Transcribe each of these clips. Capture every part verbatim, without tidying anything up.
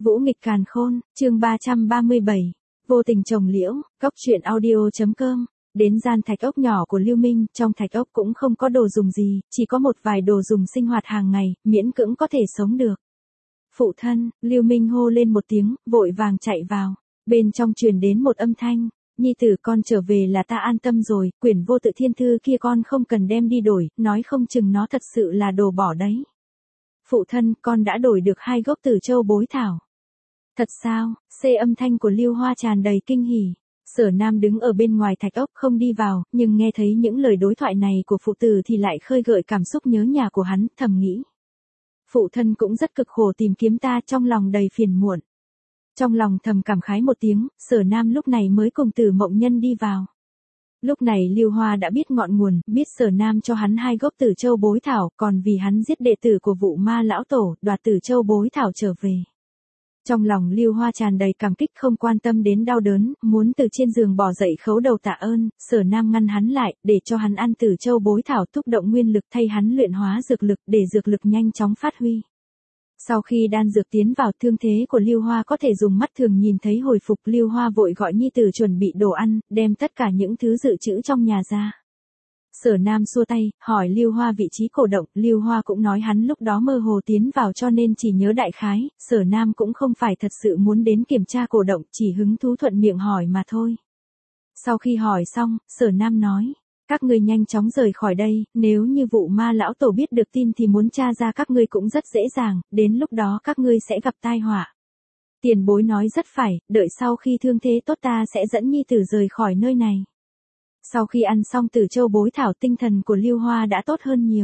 Vũ nghịch càn khôn, chương ba trăm ba mươi bảy. Vô tình trồng liễu, góc truyện audio.com. Đến gian thạch ốc nhỏ của Lưu Minh, trong thạch ốc cũng không có đồ dùng gì, chỉ có một vài đồ dùng sinh hoạt hàng ngày, miễn cưỡng có thể sống được. Phụ thân, Lưu Minh hô lên một tiếng, vội vàng chạy vào. Bên trong truyền đến một âm thanh, nhi tử con trở về là ta an tâm rồi, quyển vô tự thiên thư kia con không cần đem đi đổi, nói không chừng nó thật sự là đồ bỏ đấy. Phụ thân, con đã đổi được hai gốc tử châu bối thảo. Thật sao? Xê âm thanh của Lưu Hoa tràn đầy kinh hỉ. Sở Nam đứng ở bên ngoài thạch ốc không đi vào, nhưng nghe thấy những lời đối thoại này của phụ tử thì lại khơi gợi cảm xúc nhớ nhà của hắn, thầm nghĩ. Phụ thân cũng rất cực khổ tìm kiếm ta, trong lòng đầy phiền muộn. Trong lòng thầm cảm khái một tiếng, Sở Nam lúc này mới cùng Tử Mộng Nhân đi vào. Lúc này Lưu Hoa đã biết ngọn nguồn, biết Sở Nam cho hắn hai gốc tử châu bối thảo, còn vì hắn giết đệ tử của Vụ Ma lão tổ, đoạt tử châu bối thảo trở về. Trong lòng Lưu Hoa tràn đầy cảm kích, không quan tâm đến đau đớn, muốn từ trên giường bò dậy khấu đầu tạ ơn. Sở Nam ngăn hắn lại, để cho hắn ăn tử châu bối thảo thúc động nguyên lực, thay hắn luyện hóa dược lực, để dược lực nhanh chóng phát huy. Sau khi đan dược tiến vào, thương thế của Lưu Hoa có thể dùng mắt thường nhìn thấy hồi phục. Lưu Hoa vội gọi nhi tử chuẩn bị đồ ăn, đem tất cả những thứ dự trữ trong nhà ra. Sở Nam xua tay, hỏi Lưu Hoa vị trí cổ động. Lưu Hoa cũng nói hắn lúc đó mơ hồ tiến vào cho nên chỉ nhớ đại khái. Sở Nam cũng không phải thật sự muốn đến kiểm tra cổ động, chỉ hứng thú thuận miệng hỏi mà thôi. Sau khi hỏi xong, Sở Nam nói, các ngươi nhanh chóng rời khỏi đây, nếu như Vụ Ma lão tổ biết được tin thì muốn tra ra các ngươi cũng rất dễ dàng, đến lúc đó các ngươi sẽ gặp tai họa. Tiền bối nói rất phải, đợi sau khi thương thế tốt ta sẽ dẫn nhi tử rời khỏi nơi này. Sau khi ăn xong tử châu bối thảo, tinh thần của Lưu Hoa đã tốt hơn nhiều.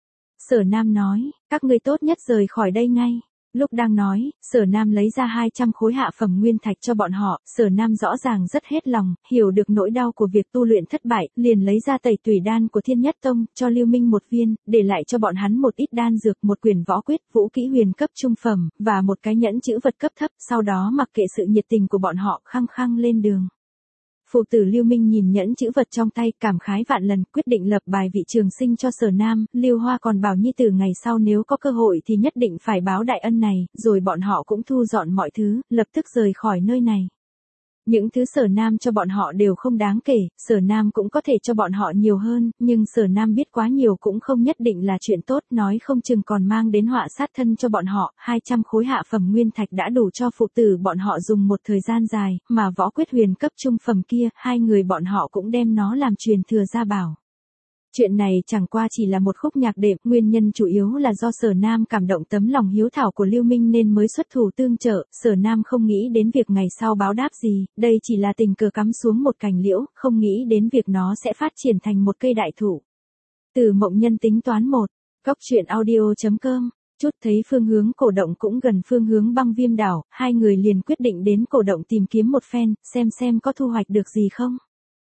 Sở Nam nói, các ngươi tốt nhất rời khỏi đây ngay. Lúc đang nói, Sở Nam lấy ra hai trăm khối hạ phẩm nguyên thạch cho bọn họ. Sở Nam rõ ràng rất hết lòng, hiểu được nỗi đau của việc tu luyện thất bại, liền lấy ra tẩy tùy đan của Thiên Nhất Tông, cho Lưu Minh một viên, để lại cho bọn hắn một ít đan dược, một quyển võ quyết, vũ kỹ huyền cấp trung phẩm, và một cái nhẫn chữ vật cấp thấp. Sau đó mặc kệ sự nhiệt tình của bọn họ, khăng khăng lên đường. Phụ tử Lưu Minh nhìn nhẫn chữ vật trong tay, cảm khái vạn lần, quyết định lập bài vị trường sinh cho Sở Nam. Lưu Hoa còn bảo nhi tử ngày sau nếu có cơ hội thì nhất định phải báo đại ân này, rồi bọn họ cũng thu dọn mọi thứ, lập tức rời khỏi nơi này. Những thứ Sở Nam cho bọn họ đều không đáng kể, Sở Nam cũng có thể cho bọn họ nhiều hơn, nhưng Sở Nam biết quá nhiều cũng không nhất định là chuyện tốt, nói không chừng còn mang đến họa sát thân cho bọn họ. Hai trăm khối hạ phẩm nguyên thạch đã đủ cho phụ tử bọn họ dùng một thời gian dài, mà võ quyết huyền cấp trung phẩm kia, hai người bọn họ cũng đem nó làm truyền thừa gia bảo. Chuyện này chẳng qua chỉ là một khúc nhạc đệm, nguyên nhân chủ yếu là do Sở Nam cảm động tấm lòng hiếu thảo của Lưu Minh nên mới xuất thủ tương trợ. Sở Nam không nghĩ đến việc ngày sau báo đáp gì, đây chỉ là tình cờ cắm xuống một cành liễu, không nghĩ đến việc nó sẽ phát triển thành một cây đại thụ. Tử Mộng Nhân tính toán một, góc truyện audio.com. Chút thấy phương hướng cổ động cũng gần phương hướng Băng Viêm đảo, hai người liền quyết định đến cổ động tìm kiếm một phen, xem xem có thu hoạch được gì không.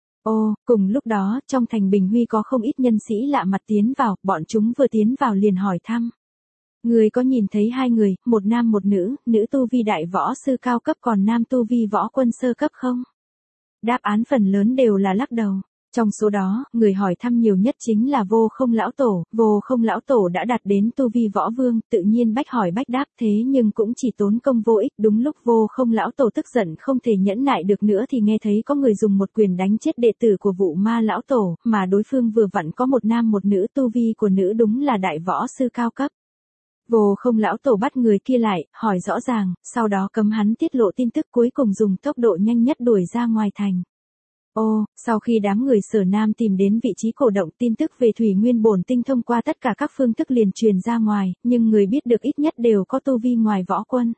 Ô, cùng lúc đó, trong thành Bình Huy có không ít nhân sĩ lạ mặt tiến vào, bọn chúng vừa tiến vào liền hỏi thăm. Người có nhìn thấy hai người, một nam một nữ, nữ tu vi đại võ sư cao cấp còn nam tu vi võ quân sơ cấp không? Đáp án phần lớn đều là lắc đầu. Trong số đó, người hỏi thăm nhiều nhất chính là Vô Không lão tổ. Vô Không lão tổ đã đạt đến tu vi võ vương, tự nhiên bách hỏi bách đáp, thế nhưng cũng chỉ tốn công vô ích. Đúng lúc Vô Không lão tổ tức giận không thể nhẫn nại được nữa thì nghe thấy có người dùng một quyền đánh chết đệ tử của Vụ Ma lão tổ, mà đối phương vừa vặn có một nam một nữ, tu vi của nữ đúng là đại võ sư cao cấp. Vô Không lão tổ bắt người kia lại, hỏi rõ ràng, sau đó cấm hắn tiết lộ tin tức, cuối cùng dùng tốc độ nhanh nhất đuổi ra ngoài thành. Ô, sau khi đám người Sở Nam tìm đến vị trí cổ động, tin tức về Thủy Nguyên Bổn Tinh thông qua tất cả các phương thức liền truyền ra ngoài, nhưng người biết được ít nhất đều có tu vi ngoài võ quân.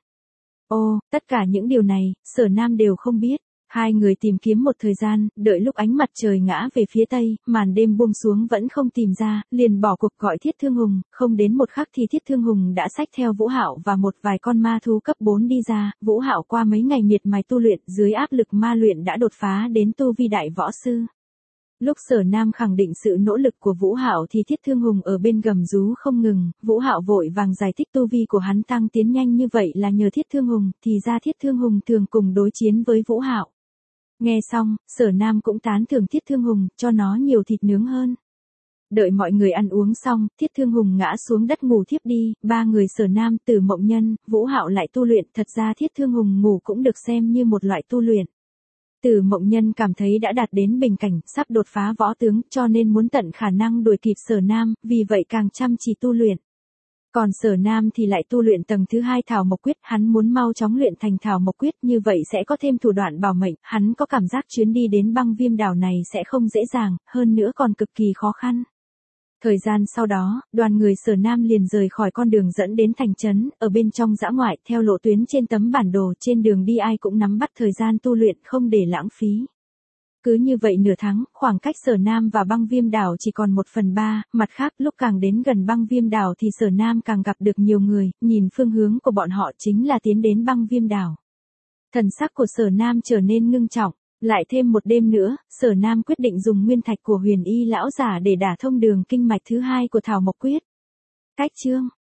Ô, tất cả những điều này, Sở Nam đều không biết. Hai người tìm kiếm một thời gian, đợi lúc ánh mặt trời ngã về phía tây, màn đêm buông xuống vẫn không tìm ra, liền bỏ cuộc gọi Thiết Thương Hùng. Không đến một khắc thì Thiết Thương Hùng đã xách theo Vũ Hạo và một vài con ma thú cấp bốn đi ra. Vũ Hạo qua mấy ngày miệt mài tu luyện, dưới áp lực ma luyện đã đột phá đến tu vi đại võ sư. Lúc Sở Nam khẳng định sự nỗ lực của Vũ Hạo thì Thiết Thương Hùng ở bên gầm rú không ngừng. Vũ Hạo vội vàng giải thích tu vi của hắn tăng tiến nhanh như vậy là nhờ Thiết Thương Hùng, thì ra Thiết Thương Hùng thường cùng đối chiến với Vũ Hạo. Nghe xong, Sở Nam cũng tán thưởng Thiết Thương Hùng, cho nó nhiều thịt nướng hơn. Đợi mọi người ăn uống xong, Thiết Thương Hùng ngã xuống đất ngủ thiếp đi, ba người Sở Nam, Từ Mộng Nhân, Vũ Hạo lại tu luyện, thật ra Thiết Thương Hùng ngủ cũng được xem như một loại tu luyện. Từ Mộng Nhân cảm thấy đã đạt đến bình cảnh, sắp đột phá võ tướng, cho nên muốn tận khả năng đuổi kịp Sở Nam, vì vậy càng chăm chỉ tu luyện. Còn Sở Nam thì lại tu luyện tầng thứ hai Thảo Mộc Quyết, hắn muốn mau chóng luyện thành Thảo Mộc Quyết, như vậy sẽ có thêm thủ đoạn bảo mệnh, hắn có cảm giác chuyến đi đến Băng Viêm đảo này sẽ không dễ dàng, hơn nữa còn cực kỳ khó khăn. Thời gian sau đó, đoàn người Sở Nam liền rời khỏi con đường dẫn đến thành trấn, ở bên trong dã ngoại, theo lộ tuyến trên tấm bản đồ, trên đường đi ai cũng nắm bắt thời gian tu luyện không để lãng phí. Cứ như vậy nửa tháng, khoảng cách Sở Nam và Băng Viêm đảo chỉ còn một phần ba, mặt khác lúc càng đến gần Băng Viêm đảo thì Sở Nam càng gặp được nhiều người, nhìn phương hướng của bọn họ chính là tiến đến Băng Viêm đảo. Thần sắc của Sở Nam trở nên ngưng trọng. Lại thêm một đêm nữa, Sở Nam quyết định dùng nguyên thạch của Huyền Y lão giả để đả thông đường kinh mạch thứ hai của Thảo Mộc Quyết. Cách chương